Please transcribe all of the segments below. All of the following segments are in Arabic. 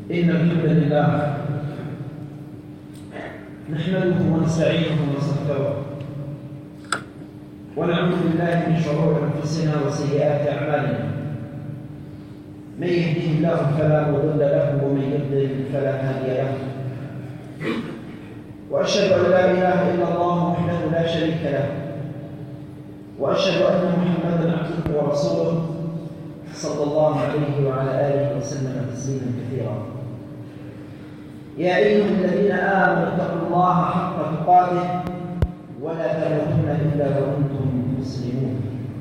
إن الحمد لله نحمده ونستعينه ونستغفره ونعوذ بالله من شرور أنفسنا وسيئات أعمالنا. من يهده الله فلا مضل له ومن يضلل فلا هادي له. وأشهد أن لا إله إلا الله وحده لا شريك له، وأشهد أن محمدًا عبده ورسوله صلى الله عليه وعلى آله وسلم تسليما كثيرا. يا أيها الذين آمنوا اتقوا الله حق تقاته ولا تموتن إلا وأنتم مسلمون.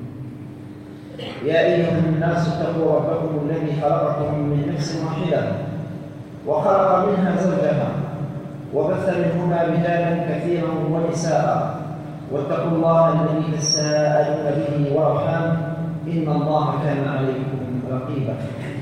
يا أيها الناس اتقوا ربكم الذي خلقكم من نفس واحدة وخلق منها زوجها وبث منهما رجالا كثيرا ونساء، واتقوا الله الذي تساءلون به والأرحام إن الله كان عليكم رقيبا.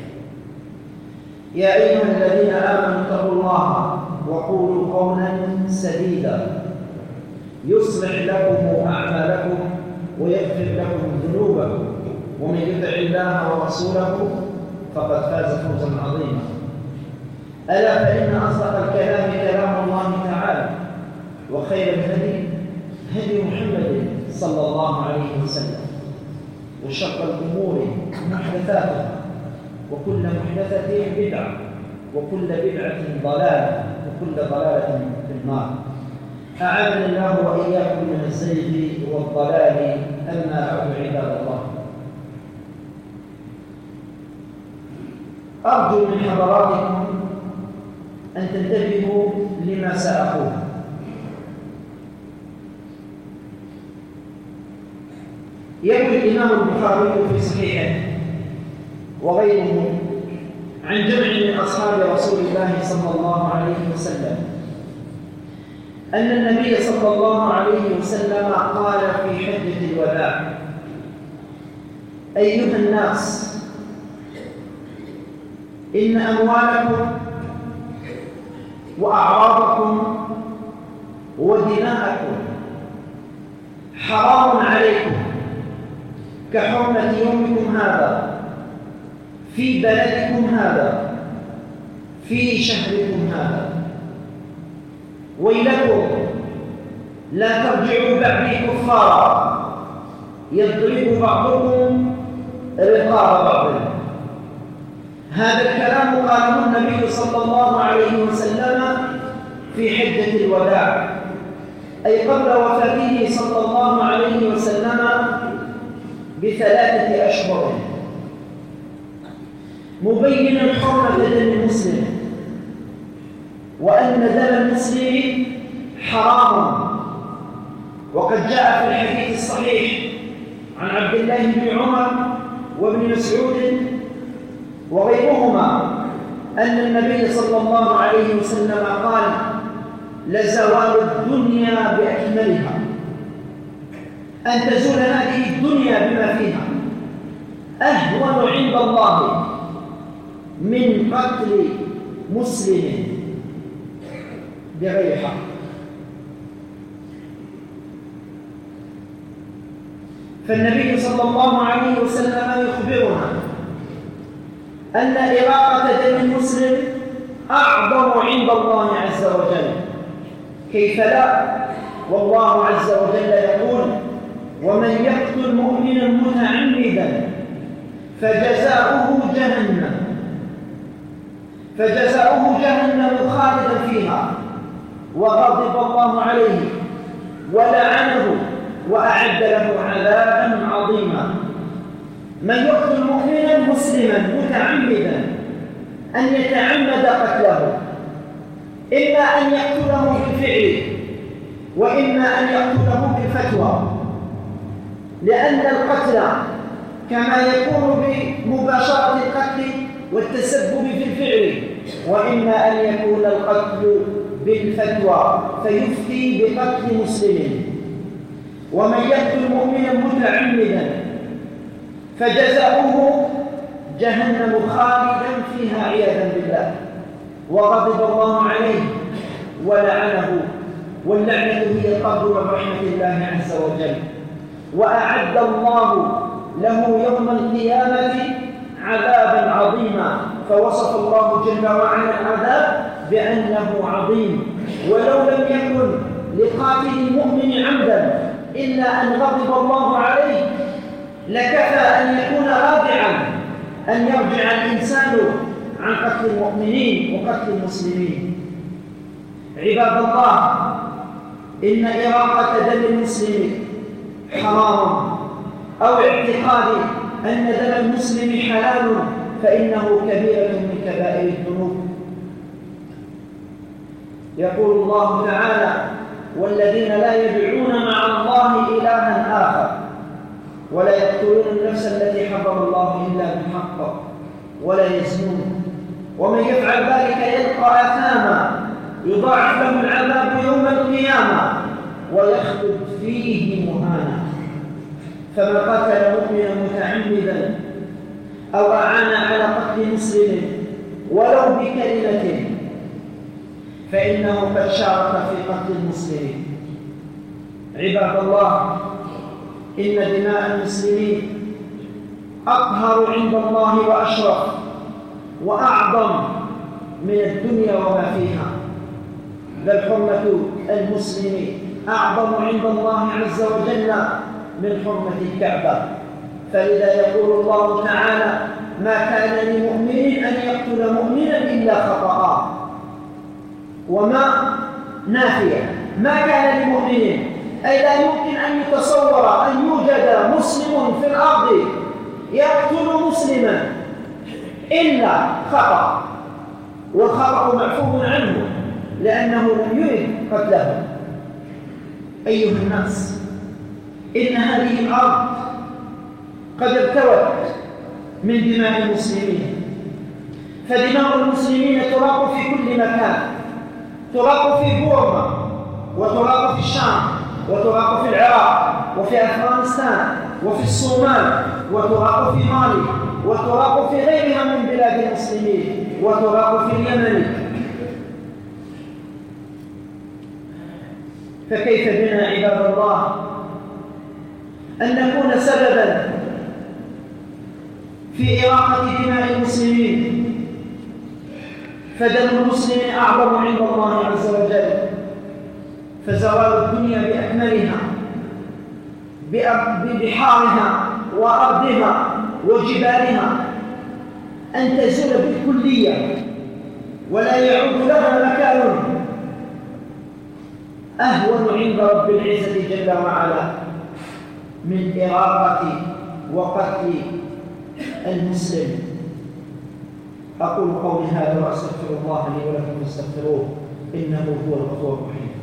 يا أيها الذين آمنوا اتقوا الله وقولوا قولا سديدا يصلح لكم أعمالكم ويغفر لكم ذنوبكم، ومن يطع الله ورسوله فقد فاز فوزا عظيما. ألا فإن أصدق الكلام كلام الله تعالى، وخير الهدي هدي محمد صلى الله عليه وسلم، وشر الأمور محدثاتها، وكل محدثة بدعة، وكل بدعة ضلالة، وكل ضلالة في النار. أعاذنا الله وإياكم من الزيغ والضلال. أما بعد عباد الله، أرجو من حضراتكم أن تنتبهوا لما سأقول. يروي الإمام البخاري في صحيحه وغيره عن جمع من أصحاب رسول الله صلى الله عليه وسلم أن النبي صلى الله عليه وسلم قال في حجة الوداع: أيها الناس، إن أموالكم وأعراضكم ودماءكم حرام عليكم كحرمة يومكم هذا في بلدكم هذا في شهركم هذا. ويلكم لا ترجعوا بعدي كفارا يضرب بعضكم رقاب بعض. هذا الكلام قاله النبي صلى الله عليه وسلم في حجة الوداع، أي قبل وفاته صلى الله عليه وسلم ب3 أشهر، مبينا حرمة دم المسلم، وأن دم المسلم حرام. وقد جاء في الحديث الصحيح عن عبد الله بن عمر وابن مسعود وغيرهما أن النبي صلى الله عليه وسلم قال: لزوال الدنيا بأكملها، أن تزول هذه الدنيا بما فيها أهون عند الله من قتل مسلم بغير حق. فالنبي صلى الله عليه وسلم يخبرنا أن إراقة دم المسلم أعظم عند الله عز وجل. كيف لا؟ والله عز وجل يقول: ومن يقتل مؤمنا متعمدا فجزاؤه جهنم خالدا فيها وغضب الله عليه ولعنه وأعد له عذابا عظيما. من يقتل مؤمنا مسلما متعمدا أن يتعمد قتله، إما أن يقتله بالفعل وإما أن يقتله بالفتوى، لأن القتل كما يكون بمباشرة القتل والتسبب في الفعل، وإما أن يكون القتل بالفتوى فيفتي بقتل مسلم. ومن يقتل مؤمنا متعمدا فجزاؤه جهنم خالدا فيها عياذا بالله وغضب الله عليه ولعنه، واللعنة هي الطرد من رحمة الله عز وجل. وأعد الله له يوم القيامة عذابا عظيما، فوصف الله جل وعلا العذاب بأنه عظيم. ولو لم يكن لقاتل المؤمن عمدا إلا أن غضب الله عليه لكفى أن يكون رادعا أن يرجع الإنسان عن قتل المؤمنين وقتل المسلمين. عباد الله، إن إراقة دم المسلم حرام، أو اعتقاد أن دم المسلم حلال فإنه كبيرة من كبائر الذنوب. يقول الله تعالى: والذين لا يدعون مع الله إلها آخر ولا يقتلون النفس التي حرم الله إلا بالحق ولا يزنون ومن يفعل ذلك يلقى أثاما يضاعف له العذاب يوم القيامة ويخلد فيه مهانا. فمن قتل مؤمنا متعمدا أو أعان على قتل مسلم ولو بكلمة فإنه قد شارك في قتل المسلم. عباد الله، إن دماء المسلمين أطهر عند الله وأشرف وأعظم من الدنيا وما فيها، بل حرمة المسلم أعظم عند الله عز وجل من حرمة الكعبة. فلذا يقول الله تعالى: ما كان لمؤمن أن يقتل مؤمنا إلا خطأ. وما نافية، ما كان لمؤمن، أي لا يمكن أن يتصور أن يوجد مسلم في الأرض يقتل مسلما إلا خطأ، والخطأ معفو عنه لأنه لم يرد قتله. أيها الناس، إن هذه الأرض قد ارتوت من دماء المسلمين، فدماء المسلمين تراق في كل مكان، تراق في بورما، وتراق في الشام، وتراق في العراق، وفي أفغانستان، وفي الصومال، وتراق في مالي، وتراق في غيرها من بلاد المسلمين، وتراق في اليمن. فكيف بنا عباد الله أن نكون سببا في إراقة دماء المسلمين؟ فدم المسلم أعظم عند الله عز وجل، فزوال الدنيا بأكملها ببحارها وأرضها وجبالها أن تزول بالكلية ولا يعود لها مكان أهون عند رب العزة جل وعلا من إراقة وقتل المسلم. أقول قولي هذا وأستغفر الله لي ولكم فاستغفروه إنه هو الغفور الرحيم.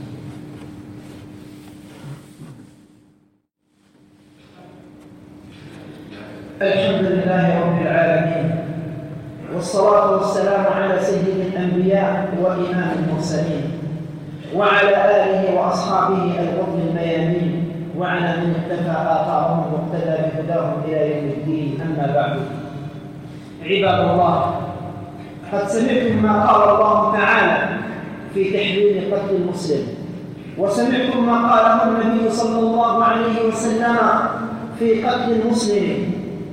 الحمد لله رب العالمين، والصلاة والسلام على سيد الأنبياء وإمام المرسلين وعلى آله وأصحابه الغر الميامين وعلى من اقتفى آثارهم واقتدى بهداهم إلى يوم الدين. أما بعد، عباد الله، قد سمعتم ما قال الله تعالى في تحريم قتل المسلم، وسمعتم ما قاله النبي صلى الله عليه وسلم في قتل المسلم.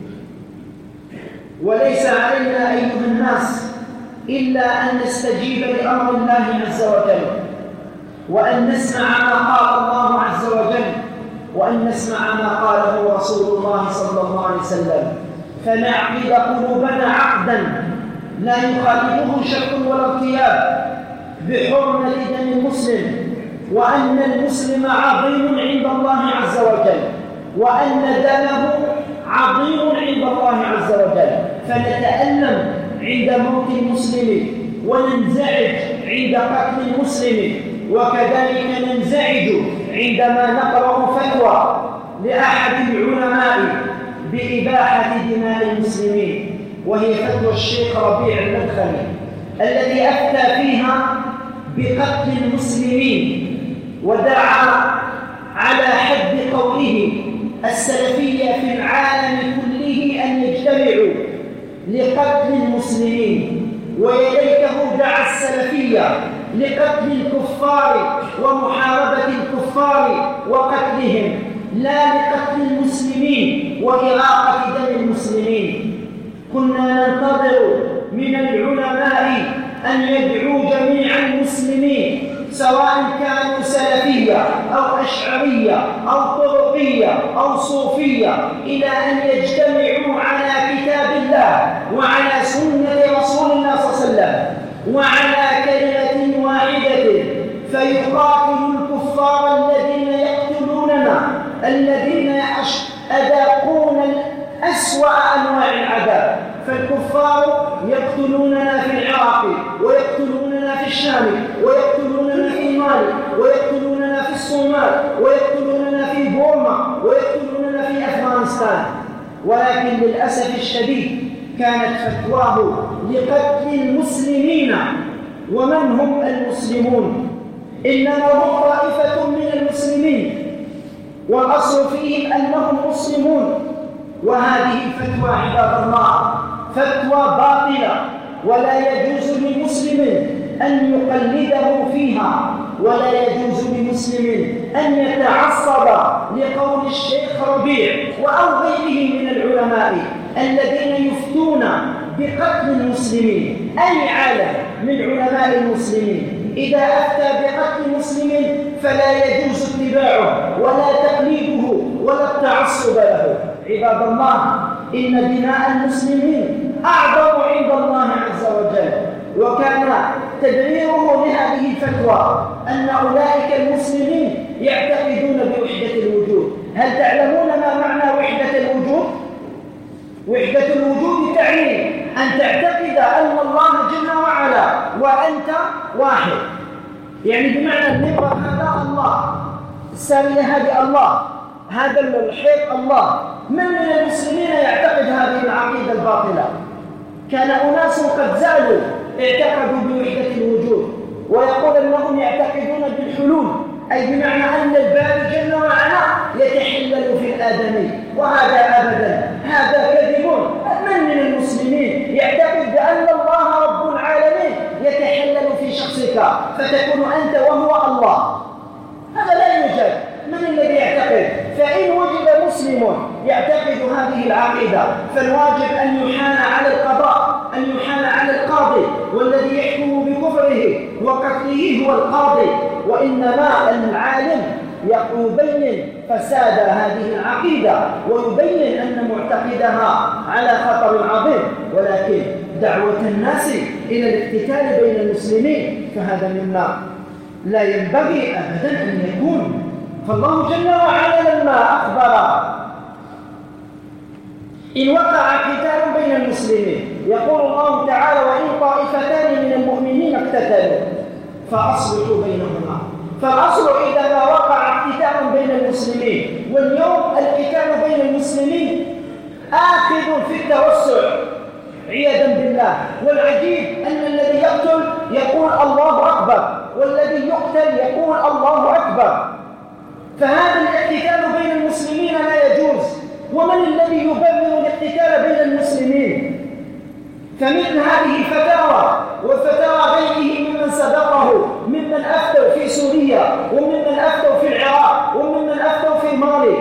وليس علينا أيها الناس إلا أن نستجيب لأمر الله عز وجل، وأن نسمع ما قال الله عز وجل، وأن نسمع ما قاله رسول الله صلى الله عليه وسلم، فنعقد قلوبنا عقدا لا يخالفه شك ولا ارتياب بحرمة دم المسلم، وأن المسلم عظيم عند الله عز وجل، وأن دمه عظيم عند الله عز وجل. فنتألم عند موت المسلم وننزعج عند قتل المسلم، وكذلك ننزعج عندما نقرأ فتوى لأحد العلماء بإباحة دماء المسلمين، وهي فتوى الشيخ ربيع المدخلي الذي أفتى فيها بقتل المسلمين، ودعا على حد قوله السلفية في العالم كله أن يجتمعوا لقتل المسلمين، ويليته دعا السلفية لقتل الكفار ومحاربة الكفار وقتلهم، لا لقتل المسلمين وإراقة دم المسلمين. كنا ننتظر من العلماء أن يدعوا جميع المسلمين سواء كانوا سلفية أو أشعرية أو طرقية أو صوفية إلى أن يجتمعوا على كتاب الله وعلى سنة رسول الله صلى الله عليه وسلم وعلى كلمة واحدة، فيقاتلوا الكفار الذين يقتلوننا، الذين أذاقون أسوأ أنواع العذاب. فالكفار يقتلوننا في العراق، ويقتلوننا في الشام، ويقتلوننا في مالي، ويقتلوننا في الصومال، ويقتلوننا في بورما، ويقتلوننا في أفغانستان. ولكن للأسف الشديد كانت فتواه لقتل المسلمين. ومن هم المسلمون؟ إنما هم طائفة من المسلمين، والأصل فيهم أنهم مسلمون. وهذه فتوى عباد الله فتوى باطلة، ولا يجوز لمسلم أن يقلده فيها، ولا يجوز لمسلم أن يتعصب لقول الشيخ ربيع أو غيره من العلماء الذين يفتون بقتل المسلمين. أي عالم من علماء المسلمين إذا أفتى بقتل مسلم فلا يجوز اتباعه ولا تقليده ولا التعصب له. عباد الله، إن دماء المسلمين أعظم عند الله عز وجل. وكان تبريره لهذه الفتوى أن أولئك المسلمين يعتقدون بوحدة الوجود. هل تعلمون ما معنى وحدة الوجود؟ وحدة الوجود تعني أن تعتقد أن الله جل وعلا وأنت واحد، يعني بمعنى المنبر هذا الله، السارية هذه الله، هذا الحيط الله. من المسلمين يعتقد هذه العقيدة الباطلة؟ كان أناس قد زالوا اعتقدوا بوحدة الوجود، ويقول أنهم يعتقدون بالحلول، أي بمعنى أن الباري جل وعلا يتحلل في الآدمي، وهذا أبدا، هذا كذب. من المسلمين يعتقد بأن الله رب العالمين يتحلل في شخصك فتكون أنت وهو الله؟ هذا لا يوجد. من الذي يعتقد؟ فإن وجد مسلم يعتقد هذه العقيدة فالواجب أن يحان على القضاء، أن يحان على القاضي، والذي يحكم بكفره وقتله هو القاضي. وإنما العالم يبين فساد هذه العقيدة ويبين أن معتقدها على خطر عظيم. ولكن دعوة الناس إلى الاقتتال بين المسلمين فهذا مما لا ينبغي أبدا أن يكون. فالله جل وعلا لما أخبر إن وقع قتال بين المسلمين يقول الله تعالى: وإن طائفتان من المؤمنين اقتتلوا فأصلحوا بينهما. فالأصل إذا ما وقع قتال بين المسلمين، واليوم القتال بين المسلمين آخذ في التوسع عياذا بالله. والعجيب أن الذي يقتل يقول الله أكبر، والذي يقتل يقول الله أكبر. فهذا الاقتتال بين المسلمين لا يجوز. ومن الذي يبرر الاقتتال بين المسلمين؟ فمثل هذه الفتاوى وفتاوى غيره ممن سبقه، ممن أفتوا في سوريا، وممن أفتوا في العراق، وممن أفتوا في مالي،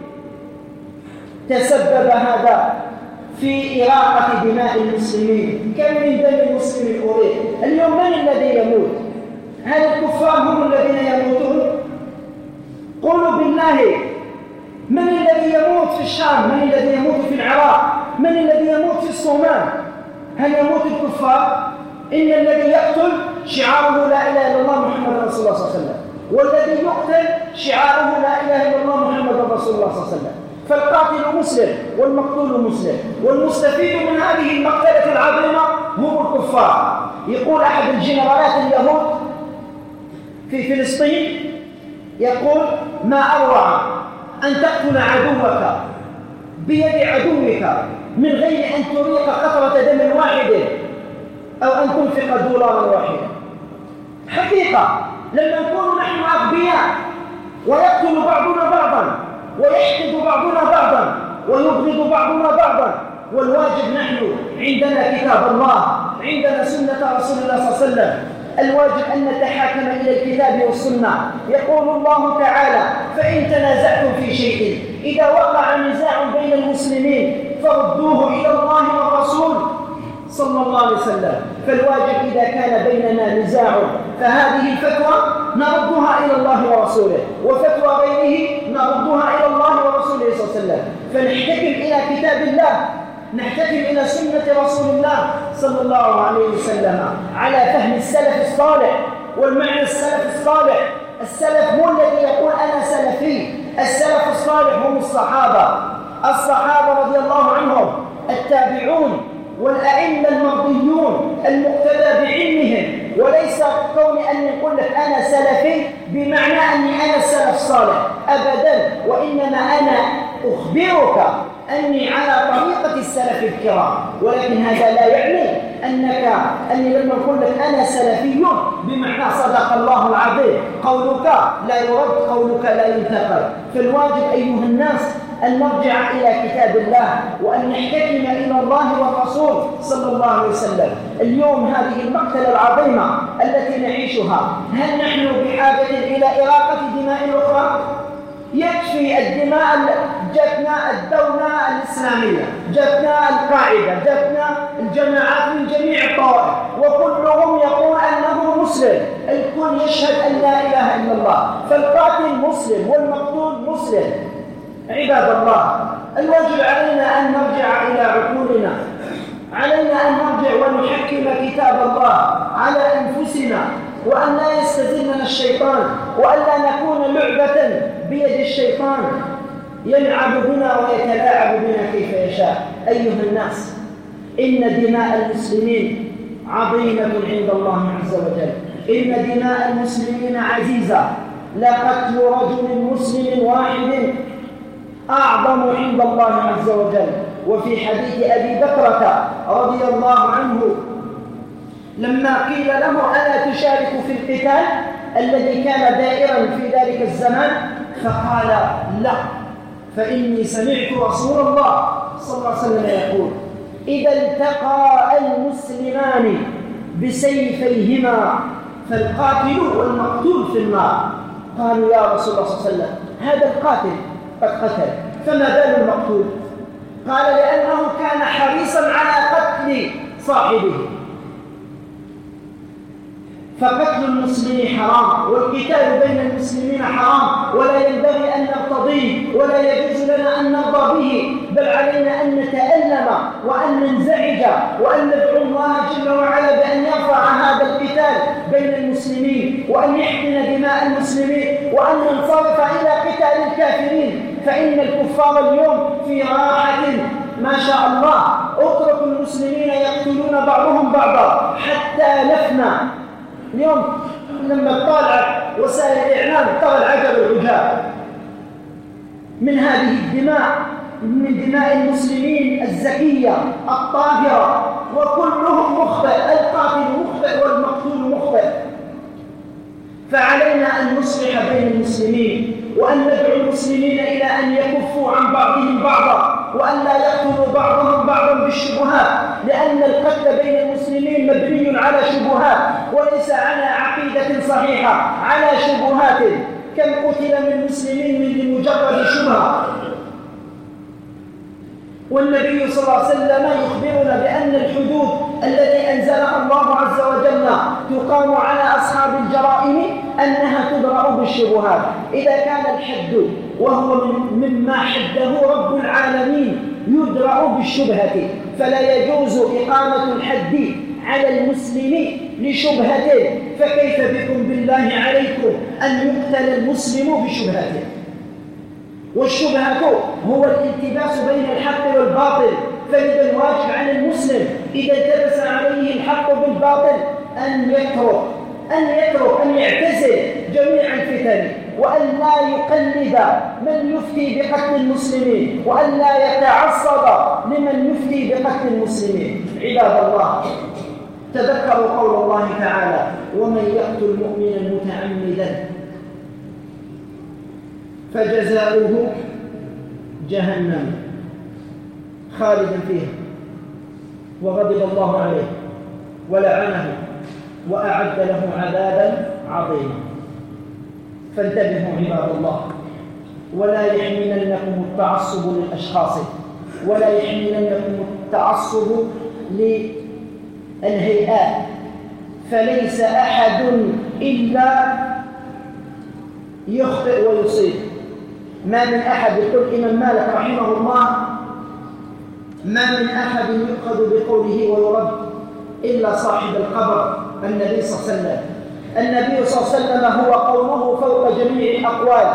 تسبب هذا في إراقة دماء المسلمين. كم من دم المسلم أريد؟ اليوم من الذي يموت؟ هل الكفار هم الذين يموتون؟ قولوا بالله، من الذي يموت في الشام؟ من الذي يموت في العراق؟ من الذي يموت في الصومال؟ هل يموت الكفار؟ إن الذي يقتل شعاره لا إله إلا الله محمد رسول الله صلى الله عليه وسلم، والذي يقتل شعاره لا إله إلا الله محمد رسول الله صلى الله عليه وسلم. فالقاتل مسلم والمقتول مسلم، والمستفيد من هذه المقتلة العظيمة هم الكفار. يقول أحد الجنرالات اليهود في فلسطين، يقول: ما أروع أن تقتل عدوك بيد عدوك من غير أن تريق قطرة دم واحد أو أن تنفق دولارا واحدا. حقيقة لما نكون نحن أغبياء ويقتل بعضنا بعضا ويحقد بعضنا بعضا ويبغض بعضنا بعضا، والواجب نحن عندنا كتاب الله، عندنا سنة رسول الله صلى الله عليه وسلم، الواجب أن نتحاكم إلى الكتاب والسنة. يقول الله تعالى: فإن تنازعتم في شيء، إذا وقع نزاع بين المسلمين فردوه إلى الله والرسول صلى الله عليه وسلم. فالواجب إذا كان بيننا نزاع فهذه الفتوى نردها إلى الله ورسوله، وفتوى غيره نردها إلى الله ورسوله صلى الله عليه وسلم. فنحتكم إلى كتاب الله، نحتكم إلى سنة رسول الله صلى الله عليه وسلم على فهم السلف الصالح. والمعنى السلف الصالح، السلف مو الذي يقول أنا سلفي، السلف الصالح هم الصحابة رضي الله عنهم، التابعون والأئمة المرضيون المقتدى بعلمهم. وليس كون أن نقول لك أنا سلفي بمعنى أني أنا السلف الصالح أبدا، وإنما أنا أخبرك أني على طريقة السلف الكرام. ولكن هذا لا يعني أني لما أقول لك أنا سلفي بمعنى صدق الله العظيم، قولك لا يرد، قولك لا ينتقد. فالواجب أيها الناس أن نرجع إلى كتاب الله وأن نحتكم إلى الله والرسول صلى الله عليه وسلم. اليوم هذه المقتلة العظيمة التي نعيشها، هل نحن بحاجة إلى إراقة دماء أخرى؟ يكفي الدماء. جاتنا الدولة الإسلامية، جاتنا القاعدة، جاتنا الجماعات من جميع الطوائف، وكلهم يقول أنه مسلم، الكل يشهد أن لا إله إلا الله، فالقاتل مسلم والمقتول مسلم. عباد الله، الواجب علينا أن نرجع إلى عقولنا، علينا أن نرجع ونحكم كتاب الله على أنفسنا، وأن لا يستزلنا الشيطان، وأن لا نكون لعبة بيد الشيطان يلعب بنا ويتلاعب بنا كيف يشاء. أيها الناس، إن دماء المسلمين عظيمة عند الله عز وجل، إن دماء المسلمين عزيزة. لقتل رجل مسلم واحد أعظم عند الله عز وجل. وفي حديث أبي بكرة رضي الله عنه لما قيل له ألا تشارك في القتال الذي كان دائرا في ذلك الزمان، فقال لا، فإني سمعت رسول الله صلى الله عليه وسلم يقول إذا التقى المسلمان بسيفيهما فالقاتل والمقتول في النار. قالوا يا رسول الله صلى الله عليه وسلم هذا القاتل قد قتل، فما بال المقتول؟ قال لأنه كان حريصا على قتل صاحبه. فقتل المسلمين حرام، والقتال بين المسلمين حرام، ولا ينبغي أن نرتضيه، ولا يجوز لنا أن نرضى به، بل علينا أن نتألم وأن ننزعج وأن ندعو الله جل وعلا بأن يرفع هذا القتال بين المسلمين، وأن يحقن دماء المسلمين، وأن ننصرف إلى قتال الكافرين. فإن الكفار اليوم في راحة ما شاء الله، اتركوا المسلمين يقتلون بعضهم بعضا حتى نفنى. اليوم لما تطالع وسائل الإعلام ترى العجب العجاب من هذه الدماء، من دماء المسلمين الزكية الطاهرة، وكلهم مخطئ، القاتل مخطئ والمقتول مخطئ. فعلينا أن نصلح بين المسلمين، وأن ندعو المسلمين إلى أن يكفوا عن بعضهم بعضا، وأن لا يقتلوا بعضهم بعضا بالشبهات، لأن القتل بين المسلمين مبني على شبهات وليس على عقيدة صحيحة، على شبهات. كم قتل من المسلمين من لمجرد شبهة؟ والنبي صلى الله عليه وسلم يخبرنا بأن الحدود التي أنزلها الله عز وجل تقام على أصحاب الجرائم أنها تدرأ بالشبهات. إذا كان الحد وهو مما حده رب العالمين يدرأ بالشبهة، فلا يجوز إقامة الحد على المسلم لشبهة، فكيف بكم بالله عليكم أن يقتل المسلم بشبهته؟ والشبهة هو الالتباس بين الحق والباطل. فإذا الواجب على المسلم إذا التبس عليه الحق بالباطل أن يعتزل جميع الفتن، وأن لا يقلد من يفتي بقتل المسلمين، وأن لا يتعصب لمن يفتي بقتل المسلمين. عباد الله، تذكروا قول الله تعالى ومن يقتل مؤمنا متعمدا فجزاؤه جهنم خالدا فيها وغضب الله عليه ولعنه وأعد له عذابا عظيما. فانتبهوا عباد الله، ولا يحملنكم التعصب للأشخاص، ولا يحملنكم التعصب للهيئات، فليس أحد إلا يخطئ ويصيب. ما من أحد، يقول الإمام مالك رحمه الله، ما من أحد يؤخذ بقوله ويرد إلا صاحب القبر النبي صلى الله عليه وسلم. النبي صلى الله عليه وسلم هو قوله فوق جميع الأقوال،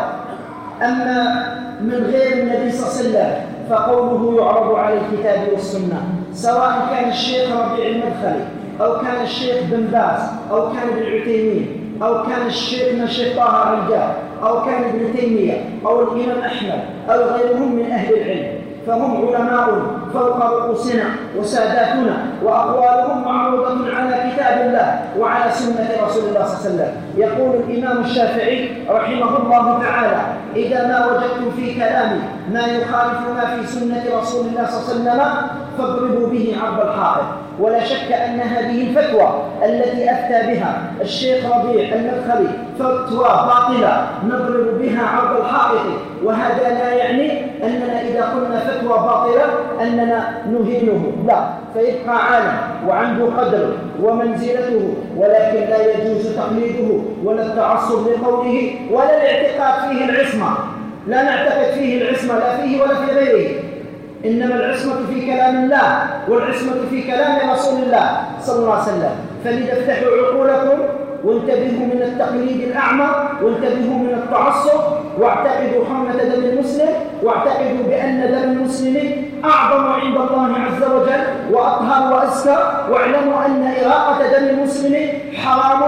أما من غير النبي صلى الله عليه وسلم فقوله يعرض على الكتاب والسنة، سواء كان الشيخ ربيع المدخلي أو كان الشيخ بن باز أو كان ابن عثيمين أو كان الشيخ طه عجاج أو كان ابن تيمية أو الإمام أحمد أو غيرهم من أهل العلم، فهم علماء فوق رؤوسنا وساداتنا، وأقوالهم معروضة على كتاب الله وعلى سنة رسول الله صلى الله عليه وسلم. يقول الإمام الشافعي رحمه الله تعالى: إذا ما وجدتم في كلامي ما يخالف ما في سنة رسول الله صلى الله عليه وسلم فاضربوا به عرض الحائط. ولا شك أن هذه الفتوى التي أفتى بها الشيخ ربيع المدخلي فتوى باطلة نضرب بها عرض الحائط، وهذا لا يعني أننا إذا قلنا فتوى باطلة أننا نهينه، لا، فيبقى عالم وعنده قدره ومنزلته، ولكن لا يجوز تقليده ولا التعصب لقوله ولا الاعتقاد فيه العصمة. لا نعتقد فيه العصمة لا فيه ولا في غيره، إنما العصمة في كلام الله والعصمة في كلام رسول الله صلى الله عليه وسلم. فلذا افتحوا عقولكم وانتبهوا من التقليد الأعمى، وانتبهوا من التعصب، واعتقدوا حرمة دم المسلم، واعتقدوا بأن دم المسلم أعظم عند الله عز وجل وأطهر وأزكى، واعلموا أن إراقة دم المسلم حرام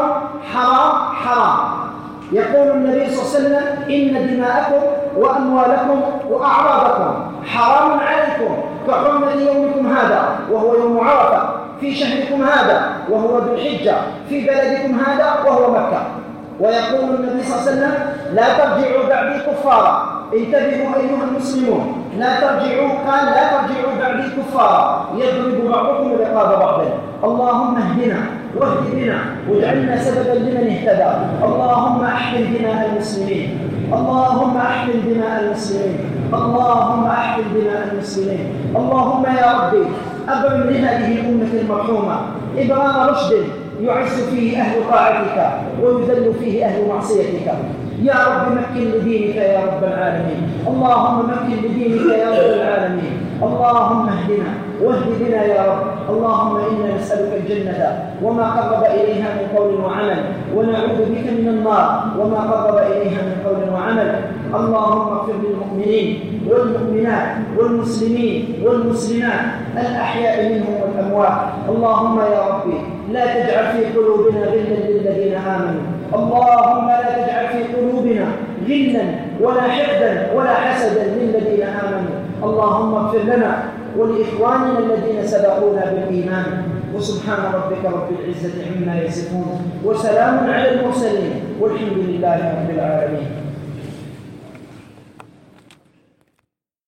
حرام حرام. يقول النبي صلى الله عليه وسلم: إن دماءكم وأموالكم وأعراضكم حرام عليكم كحرمة يومكم هذا وهو يوم عرفة، في شهركم هذا وهو ذو الحجة، في بلدكم هذا وهو مكة. ويقول النبي صلى الله عليه وسلم: لا ترجعوا بعدي كفارا. انتبهوا أيها المسلمون، لا ترجعوا، قال لا ترجعوا بعدي كفارا يضرب بعضكم رقاب بعض. اللهم اهدنا واهد بنا واجعلنا سببا لمن اهتدى. اللهم احقن دماء المسلمين، اللهم احقن دماء المسلمين، اللهم احقن دماء المسلمين. اللهم يا ربي أبرم لهذه الأمة المرحومة إبرام رشد يعز فيه أهل طاعتك ويذل فيه أهل معصيتك. يا رب مكن لدينك يا رب العالمين، اللهم مكن لدينك يا رب العالمين. اللهم اهدنا واهد بنا يا رب. اللهم إنا نسألك الجنة وما قرب إليها من قول وعمل، ونعوذ بك من النار وما قرب إليها من قول وعمل. اللهم اغفر للمؤمنين والمؤمنات والمسلمين والمسلمات الأحياء منهم والأموات. اللهم يا ربي لا تجعل في قلوبنا غلا للذين آمنوا، اللهم لا تجعل في قلوبنا غلا ولا حقدا ولا حسدا للذين آمنوا. اللهم اغفر لنا ولإخواننا الذين سبقونا بالإيمان. وسبحان ربك رب العزة عما يصفون، وسلام على المرسلين، والحمد لله رب العالمين.